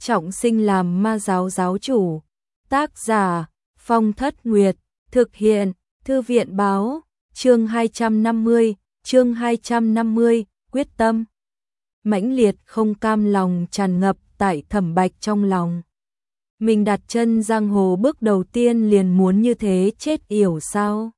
trọng sinh làm ma giáo giáo chủ. Tác giả Phong Thất Nguyệt. Thực hiện Thư viện báo. Chương 250, quyết tâm. Mãnh liệt không cam lòng tràn ngập tại Thẩm Bạch trong lòng. Mình đặt chân giang hồ bước đầu tiên liền muốn như thế chết yểu sao?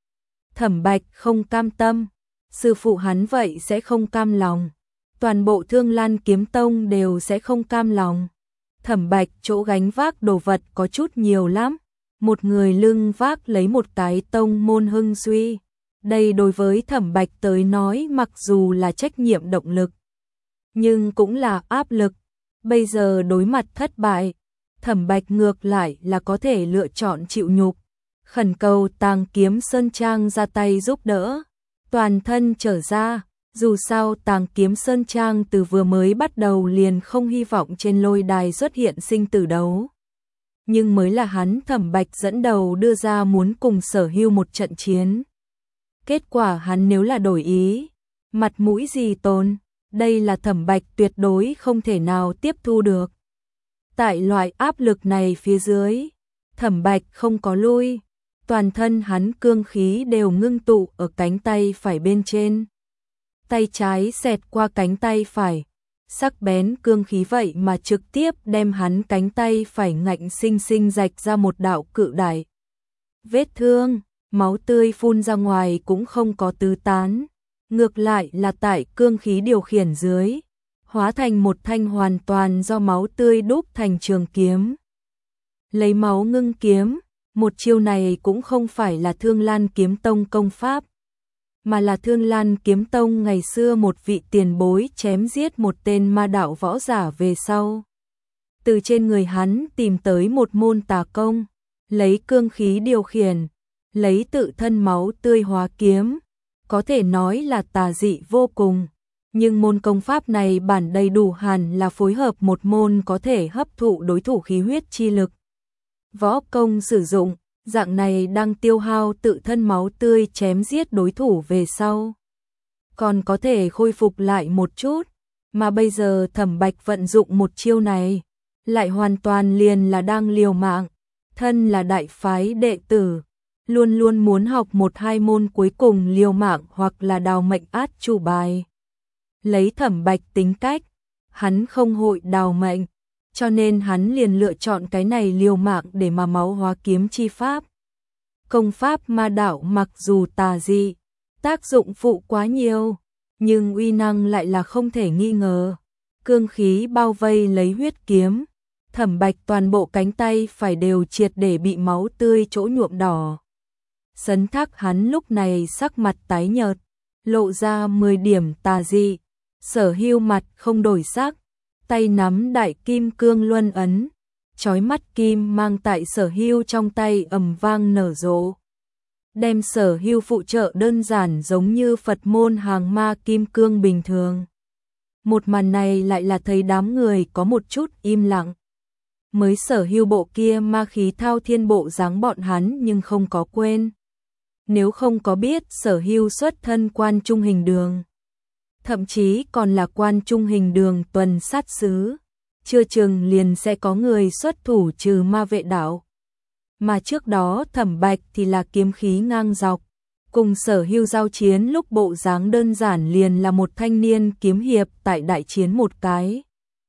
Thẩm Bạch không cam tâm, sư phụ hắn vậy sẽ không cam lòng, toàn bộ Thương Lan Kiếm Tông đều sẽ không cam lòng. Thẩm Bạch chỗ gánh vác đồ vật có chút nhiều lắm, một người lưng vác lấy một cái tông môn hưng suy. Đây đối với Thẩm Bạch tới nói mặc dù là trách nhiệm động lực, nhưng cũng là áp lực. Bây giờ đối mặt thất bại, Thẩm Bạch ngược lại là có thể lựa chọn chịu nhục, khẩn cầu Tàng Kiếm Sơn Trang ra tay giúp đỡ, toàn thân trở ra. Dù sao Tàng Kiếm Sơn Trang từ vừa mới bắt đầu liền không hy vọng trên lôi đài xuất hiện sinh tử đấu. Nhưng mới là hắn Thẩm Bạch dẫn đầu đưa ra muốn cùng Sở Hưu một trận chiến. Kết quả hắn nếu là đổi ý, mặt mũi gì tồn, đây là Thẩm Bạch tuyệt đối không thể nào tiếp thu được. Tại loại áp lực này phía dưới, Thẩm Bạch không có lui, toàn thân hắn cương khí đều ngưng tụ ở cánh tay phải bên trên. Tay trái xẹt qua cánh tay phải, sắc bén cương khí vậy mà trực tiếp đem hắn cánh tay phải ngạnh sinh sinh rạch ra một đạo cự đại vết thương, máu tươi phun ra ngoài cũng không có tứ tán, ngược lại là tại cương khí điều khiển dưới, hóa thành một thanh hoàn toàn do máu tươi đúc thành trường kiếm. Lấy máu ngưng kiếm, một chiêu này cũng không phải là Thương Lan Kiếm Tông công pháp, mà là Thương Lan Kiếm Tông ngày xưa một vị tiền bối chém giết một tên ma đạo võ giả về sau. Từ trên người hắn tìm tới một môn tà công, lấy cương khí điều khiển, lấy tự thân máu tươi hóa kiếm, có thể nói là tà dị vô cùng. Nhưng môn công pháp này bản đầy đủ hẳn là phối hợp một môn có thể hấp thụ đối thủ khí huyết chi lực. Võ công sử dụng, dạng này đang tiêu hao tự thân máu tươi chém giết đối thủ về sau, còn có thể khôi phục lại một chút, mà bây giờ Thẩm Bạch vận dụng một chiêu này, lại hoàn toàn liền là đang liều mạng. Thân là đại phái đệ tử, luôn luôn muốn học một hai môn cuối cùng liều mạng hoặc là đào mệnh át chủ bài. Lấy Thẩm Bạch tính cách, hắn không hội đào mệnh, cho nên hắn liền lựa chọn cái này liều mạng để mà máu hóa kiếm chi pháp. Công pháp ma đạo mặc dù tà dị, tác dụng phụ quá nhiều, nhưng uy năng lại là không thể nghi ngờ. Cương khí bao vây lấy huyết kiếm, Thẩm Bạch toàn bộ cánh tay phải đều triệt để bị máu tươi chỗ nhuộm đỏ. Sấn thác hắn lúc này sắc mặt tái nhợt, lộ ra 10 điểm tà dị. Sở Hưu mặt không đổi sắc, tay nắm đại kim cương luân ấn, chói mắt kim mang tại Sở Hưu trong tay ầm vang nở rộ. Đem Sở Hưu phụ trợ đơn giản giống như Phật môn hàng ma kim cương bình thường. Một màn này lại là thấy đám người có một chút im lặng. Mới Sở Hưu bộ kia ma khí thao thiên bộ dáng bọn hắn nhưng không có quên. Nếu không có biết Sở Hưu xuất thân Quan Trung Hình Đường, thậm chí còn là Quan Trung Hình Đường tuần sát sứ, chưa chừng liền sẽ có người xuất thủ trừ ma vệ đạo. Mà trước đó Thẩm Bạch thì là kiếm khí ngang dọc, cùng Sở Hưu giao chiến lúc bộ dáng đơn giản liền là một thanh niên kiếm hiệp tại đại chiến một cái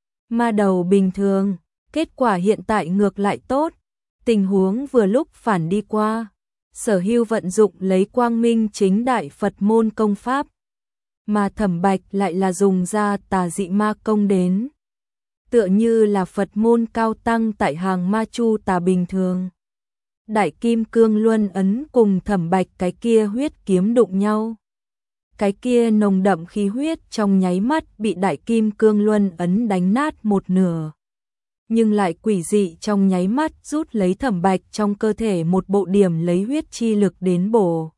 ma đầu bình thường. Kết quả hiện tại ngược lại tốt, tình huống vừa lúc phản đi qua. Sở Hưu vận dụng lấy quang minh chính đại Phật môn công pháp, mà Thẩm Bạch lại là dùng ra tà dị ma công đến. Tựa như là Phật môn cao tăng tại hàng ma chu tà bình thường. Đại kim cương luân ấn cùng Thẩm Bạch cái kia huyết kiếm đụng nhau. Cái kia nồng đậm khí huyết trong nháy mắt bị đại kim cương luân ấn đánh nát một nửa. Nhưng lại quỷ dị trong nháy mắt rút lấy Thẩm Bạch trong cơ thể một bộ điểm lấy huyết chi lực đến bổ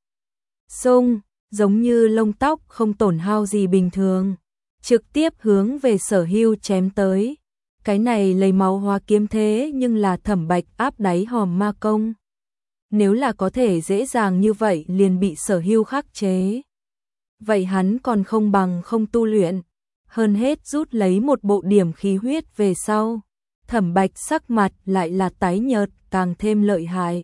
sung, giống như lông tóc không tổn hao gì bình thường, trực tiếp hướng về Sở Hưu chém tới. Cái này lấy máu hóa kiếm thế nhưng là Thẩm Bạch áp đáy hòm ma công. Nếu là có thể dễ dàng như vậy liền bị Sở Hưu khắc chế, vậy hắn còn không bằng không tu luyện. Hơn hết rút lấy một bộ điểm khí huyết về sau, Thẩm Bạch sắc mặt lại là tái nhợt, càng thêm lợi hại.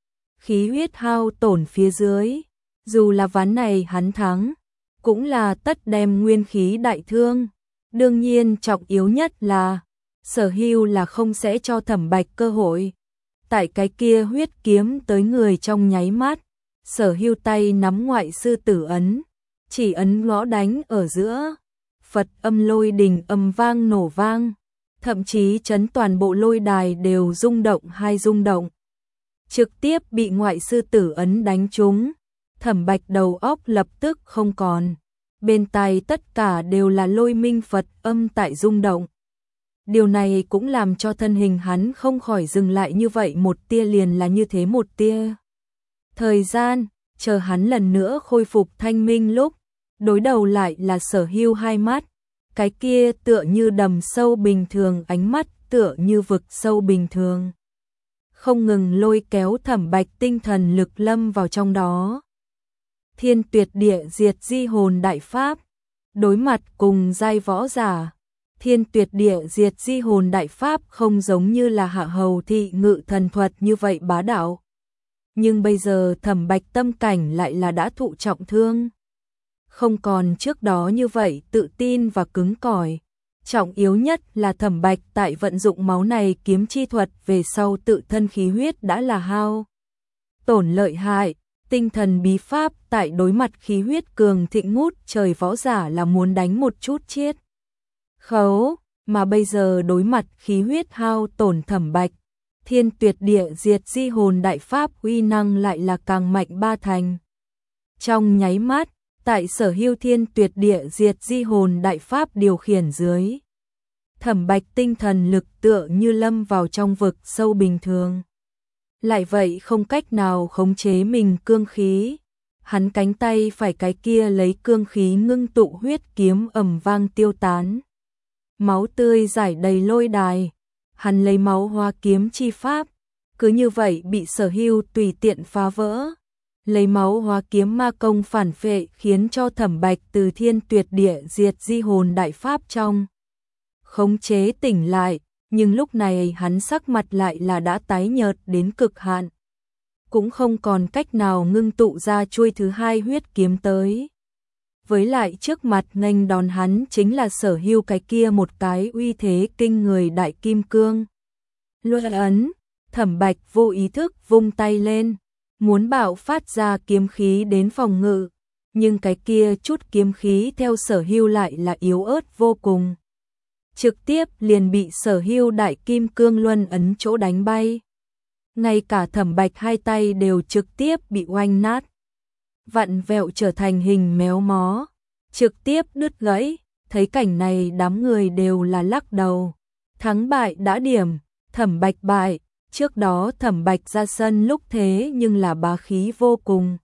Khí huyết hao tổn phía dưới, dù là ván này hắn thắng, cũng là tất đem nguyên khí đại thương. Đương nhiên trọng yếu nhất là Sở Hưu là không sẽ cho Thẩm Bạch cơ hội. Tại cái kia huyết kiếm tới người trong nháy mắt, Sở Hưu tay nắm ngoại sư tử ấn, chỉ ấn gõ đánh ở giữa, Phật âm lôi đình âm vang nổ vang, thậm chí chấn toàn bộ lôi đài đều rung động hai rung động. Trực tiếp bị ngoại sư tử ấn đánh trúng, Thẩm Bạch đầu óc lập tức không còn, bên tai tất cả đều là lôi minh Phật âm tại rung động. Điều này cũng làm cho thân hình hắn không khỏi dừng lại như vậy một tia liền là như thế một tia. Thời gian, chờ hắn lần nữa khôi phục thanh minh lúc, đối đầu lại là Sở Hưu hai mắt, cái kia tựa như đầm sâu bình thường, ánh mắt tựa như vực sâu bình thường. Không ngừng lôi kéo Thẩm Bạch tinh thần lực lâm vào trong đó. Thiên Tuyệt Địa Diệt Di Hồn Đại Pháp, đối mặt cùng giai võ giả, Thiên Tuyệt Địa Diệt Di Hồn Đại Pháp không giống như là Hạ Hầu Thị Ngự Thần Thuật như vậy bá đạo. Nhưng bây giờ Thẩm Bạch tâm cảnh lại là đã thụ trọng thương. Không còn trước đó như vậy tự tin và cứng cỏi. Trọng yếu nhất là Thẩm Bạch tại vận dụng máu này kiếm chi thuật về sau tự thân khí huyết đã là hao tổn lợi hại. Tinh thần bí pháp tại đối mặt khí huyết cường thịnh ngút trời võ giả là muốn đánh một chút chiết khấu, mà bây giờ đối mặt khí huyết hao tổn Thẩm Bạch, Thiên Tuyệt Địa Diệt Di Hồn Đại Pháp uy năng lại là càng mạnh ba thành. Trong nháy mắt, tại Sở Hưu Thiên Tuyệt Địa Diệt Di Hồn Đại Pháp điều khiển dưới, Thẩm Bạch tinh thần lực tựa như lâm vào trong vực sâu bình thường. Lại vậy không cách nào khống chế mình cương khí, hắn cánh tay phải cái kia lấy cương khí ngưng tụ huyết kiếm ầm vang tiêu tán. Máu tươi rải đầy lôi đài, hắn lấy máu hoa kiếm chi pháp, cứ như vậy bị Sở Hưu tùy tiện phá vỡ. Lấy máu hóa kiếm ma công phản phệ khiến cho Thẩm Bạch từ Thiên Tuyệt Địa Diệt Di Hồn Đại Pháp trong khống chế tỉnh lại, nhưng lúc này hắn sắc mặt lại là đã tái nhợt đến cực hạn, cũng không còn cách nào ngưng tụ ra chuôi thứ hai huyết kiếm tới. Với lại trước mặt nghênh đón hắn chính là Sở Hưu cái kia một cái uy thế kinh người đại kim cương luân ấn. Thẩm Bạch vô ý thức vung tay lên, muốn bạo phát ra kiếm khí đến phòng ngự, nhưng cái kia chút kiếm khí theo Sở Hưu lại là yếu ớt vô cùng, trực tiếp liền bị Sở Hưu đại kim cương luân ấn chỗ đánh bay. Ngay cả Thẩm Bạch hai tay đều trực tiếp bị oanh nát, vặn vẹo trở thành hình méo mó, trực tiếp đứt gãy. Thấy cảnh này đám người đều là lắc đầu. Thắng bại đã điểm, Thẩm Bạch bại. Trước đó Thẩm Bạch ra sân lúc thế nhưng là bá khí vô cùng.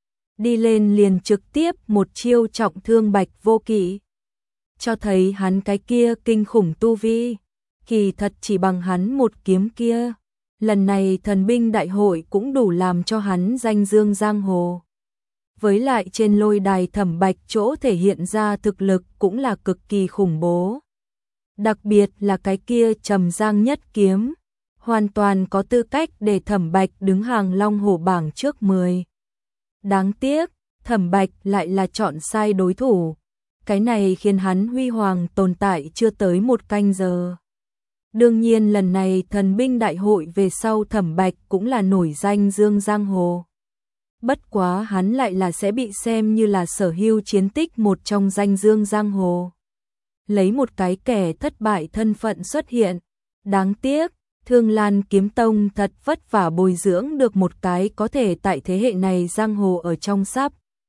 Đi lên liền trực tiếp một chiêu trọng thương Bạch Vô Kỵ, cho thấy hắn cái kia kinh khủng tu vi, kỳ thật chỉ bằng hắn một kiếm kia. Lần này thần binh đại hội cũng đủ làm cho hắn danh dương giang hồ. Với lại trên lôi đài Thẩm Bạch chỗ thể hiện ra thực lực cũng là cực kỳ khủng bố. Đặc biệt là cái kia Trầm Giang Nhất Kiếm, hoàn toàn có tư cách để Thẩm Bạch đứng hàng Long Hổ bảng trước 10. Đáng tiếc, Thẩm Bạch lại là chọn sai đối thủ. Cái này khiến hắn huy hoàng tồn tại chưa tới một canh giờ. Đương nhiên lần này thần binh đại hội về sau Thẩm Bạch cũng là nổi danh dương giang hồ. Bất quá hắn lại là sẽ bị xem như là Sở Hưu chiến tích một trong danh dương giang hồ. Lấy một cái kẻ thất bại thân phận xuất hiện. Đáng tiếc, Thương Lan Kiếm Tông thật vất vả bồi dưỡng được một cái có thể tại thế hệ này giang hồ ở trong sắp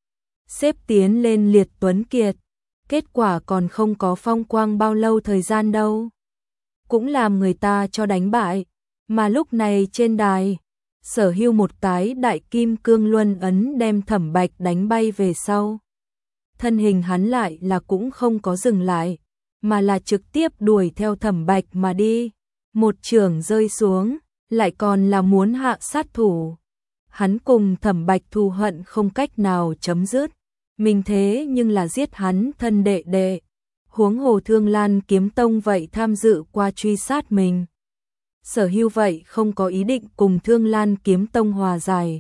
xếp tiến lên liệt tuấn kiệt. Kết quả còn không có phong quang bao lâu thời gian đâu, cũng làm người ta cho đánh bại. Mà lúc này trên đài, Sở Hưu một cái đại kim cương luân ấn đem Thẩm Bạch đánh bay về sau. Thân hình hắn lại là cũng không có dừng lại, mà là trực tiếp đuổi theo Thẩm Bạch mà đi. Một chưởng rơi xuống, lại còn là muốn hạ sát thủ. Hắn cùng Thẩm Bạch thù hận không cách nào chấm dứt. Mình thế nhưng là giết hắn thân đệ đệ. Huống hồ Thương Lan Kiếm Tông vậy tham dự qua truy sát mình. Sở Hưu vậy không có ý định cùng Thương Lan Kiếm Tông hòa giải.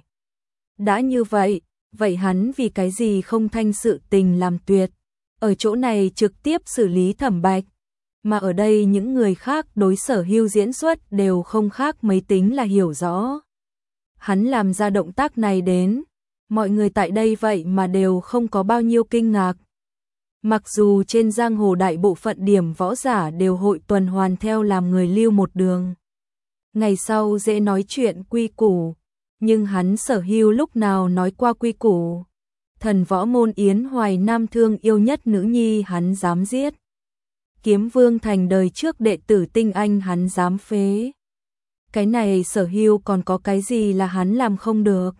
Đã như vậy, vậy hắn vì cái gì không thanh sự tình làm tuyệt, ở chỗ này trực tiếp xử lý Thẩm Bạch, mà ở đây những người khác đối Sở Hưu diễn xuất đều không khác mấy tính là hiểu rõ. Hắn làm ra động tác này đến, mọi người tại đây vậy mà đều không có bao nhiêu kinh ngạc. Mặc dù trên giang hồ đại bộ phận điểm võ giả đều hội tuần hoàn theo làm người lưu một đường, ngày sau dễ nói chuyện quy củ, nhưng hắn Sở Hưu lúc nào nói qua quy củ. Thần võ môn Yến Hoài Nam thương yêu nhất nữ nhi hắn dám giết. Kiếm Vương thành đời trước đệ tử tinh anh hắn dám phế. Cái này Sở Hưu còn có cái gì là hắn làm không được.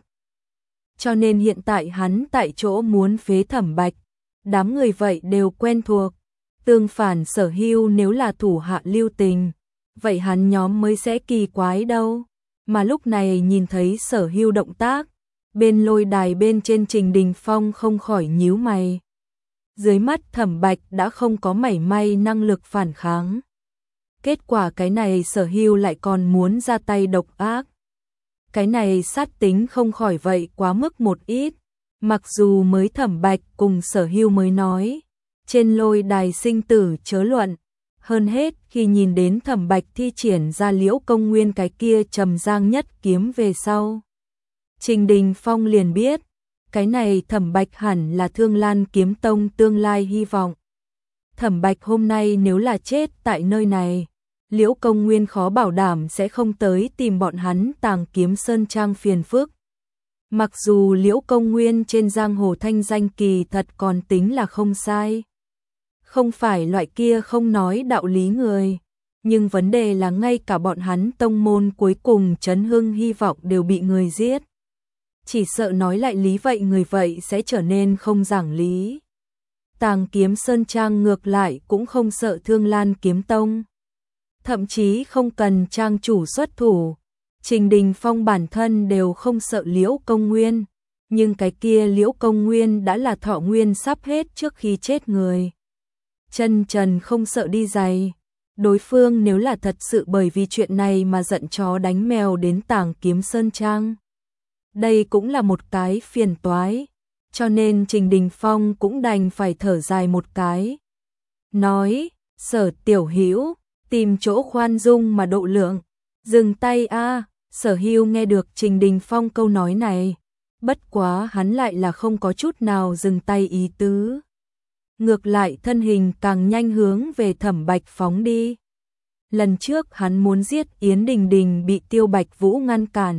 Cho nên hiện tại hắn tại chỗ muốn phế Thẩm Bạch, đám người vậy đều quen thuộc. Tương phản Sở Hưu nếu là thủ hạ lưu tình, vậy hắn nhóm mới sẽ kỳ quái đâu. Mà lúc này nhìn thấy Sở Hưu động tác, bên lôi đài bên trên Trình Đình Phong không khỏi nhíu mày. Dưới mắt Thẩm Bạch đã không có mảy may năng lực phản kháng. Kết quả cái này Sở Hưu lại còn muốn ra tay độc ác. Cái này sát tính không khỏi vậy quá mức một ít. Mặc dù mới Thẩm Bạch cùng Sở Hưu mới nói, trên lôi đài sinh tử chớ luận. Hơn hết khi nhìn đến Thẩm Bạch thi triển ra Liễu Công Nguyên cái kia trầm giang nhất kiếm về sau, Trình Đình Phong liền biết, cái này Thẩm Bạch hẳn là Thương Lan Kiếm Tông tương lai hy vọng. Thẩm Bạch hôm nay nếu là chết tại nơi này, Liễu Công Nguyên khó bảo đảm sẽ không tới tìm bọn hắn Tàng Kiếm Sơn Trang phiền phức. Mặc dù Liễu Công Nguyên trên giang hồ thanh danh kỳ thật còn tính là không sai, không phải loại kia không nói đạo lý người, nhưng vấn đề là ngay cả bọn hắn tông môn cuối cùng Trấn Hưng hy vọng đều bị người giết. Chỉ sợ nói lại lý vậy người vậy sẽ trở nên không giảng lý. Tàng Kiếm Sơn Trang ngược lại cũng không sợ Thương Lan Kiếm Tông, thậm chí không cần trang chủ xuất thủ. Trình Đình Phong bản thân đều không sợ Liễu Công Nguyên, nhưng cái kia Liễu Công Nguyên đã là thọ nguyên sắp hết trước khi chết người. Chân trần không sợ đi giày. Đối phương nếu là thật sự bởi vì chuyện này mà giận chó đánh mèo đến Tàng Kiếm Sơn Trang, đây cũng là một cái phiền toái, cho nên Trình Đình Phong cũng đành phải thở dài một cái. Nói, Sở tiểu hữu, tìm chỗ khoan dung mà độ lượng, dừng tay a. Sở Hưu nghe được Trình Đình Phong câu nói này, bất quá hắn lại là không có chút nào dừng tay ý tứ. Ngược lại thân hình càng nhanh hướng về Thẩm Bạch phóng đi. Lần trước hắn muốn giết Yến Đình Đình bị Tiêu Bạch Vũ ngăn cản.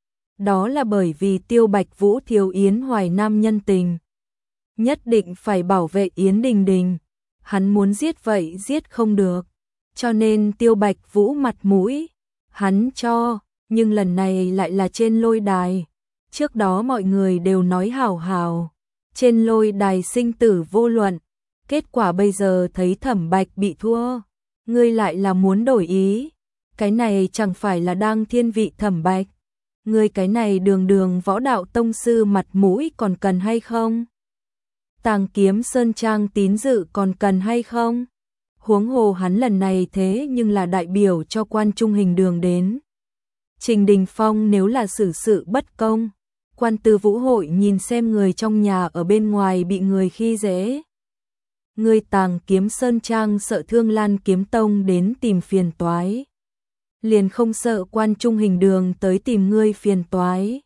Đó là bởi vì Tiêu Bạch Vũ thiếu Yến Hoài Nam nhân tình, nhất định phải bảo vệ Yến Đình Đình. Hắn muốn giết vậy giết không được, cho nên Tiêu Bạch Vũ mặt mũi hắn cho, nhưng lần này lại là trên lôi đài. Trước đó mọi người đều nói hảo hảo, trên lôi đài sinh tử vô luận. Kết quả bây giờ thấy Thẩm Bạch bị thua, ngươi lại là muốn đổi ý. Cái này chẳng phải là đang thiên vị Thẩm Bạch. Ngươi cái này đường đường võ đạo tông sư mặt mũi còn cần hay không? Tàng Kiếm Sơn Trang tín dự còn cần hay không? Huống hồ hắn lần này thế nhưng là đại biểu cho Quan Trung Hình Đường đến. Trình Đình Phong nếu là xử sự bất công, Quan Tư Vũ hội nhìn xem người trong nhà ở bên ngoài bị người khi dễ. Người Tàng Kiếm Sơn Trang sợ Thương Lan Kiếm Tông đến tìm phiền toái, liền không sợ Quan Trung Hình Đường tới tìm ngươi phiền toái.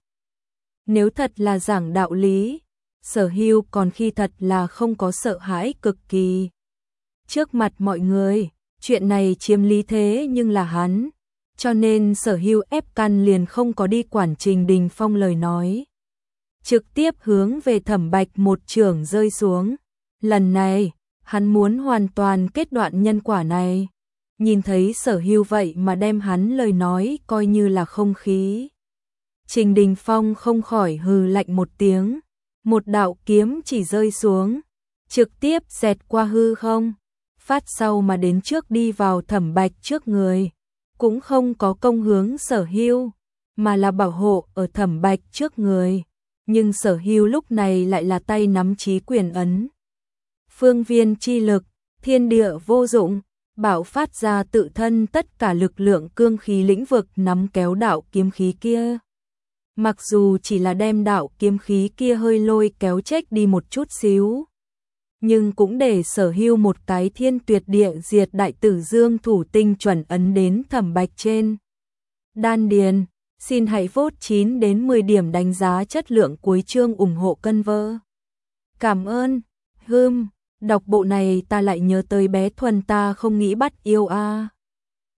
Nếu thật là giảng đạo lý, Sở Hưu còn khi thật là không có sợ hãi cực kỳ. Trước mặt mọi người, chuyện này chiếm lý thế nhưng là hắn, cho nên Sở Hưu ép căn liền không có đi quản Trình Đình Phong lời nói. Trực tiếp hướng về Thẩm Bạch một chưởng rơi xuống. Lần này, hắn muốn hoàn toàn kết đoạn nhân quả này. Nhìn thấy Sở Hưu vậy mà đem hắn lời nói coi như là không khí. Trình Đình Phong không khỏi hừ lạnh một tiếng. Một đạo kiếm chỉ rơi xuống, trực tiếp xẹt qua hư không, phát sau mà đến trước đi vào Thẩm Bạch trước người. Cũng không có công hướng Sở Hưu, mà là bảo hộ ở Thẩm Bạch trước người. Nhưng Sở Hưu lúc này lại là tay nắm chí quyền ấn. Phương viên chi lực, thiên địa vô dụng, bạo phát ra tự thân tất cả lực lượng cương khí lĩnh vực nắm kéo đạo kiếm khí kia. Mặc dù chỉ là đem đạo kiếm khí kia hơi lôi kéo chếch đi một chút xíu, nhưng cũng để Sở Hưu một cái thiên tuyệt địa diệt đại tử dương thủ tinh chuẩn ấn đến Thẩm Bạch trên đan điền. Xin hãy vote 9 đến 10 điểm đánh giá chất lượng cuối chương ủng hộ cân vơ. Cảm ơn. Đọc bộ này ta lại nhớ tới bé Thuần ta không nghĩ bắt yêu a.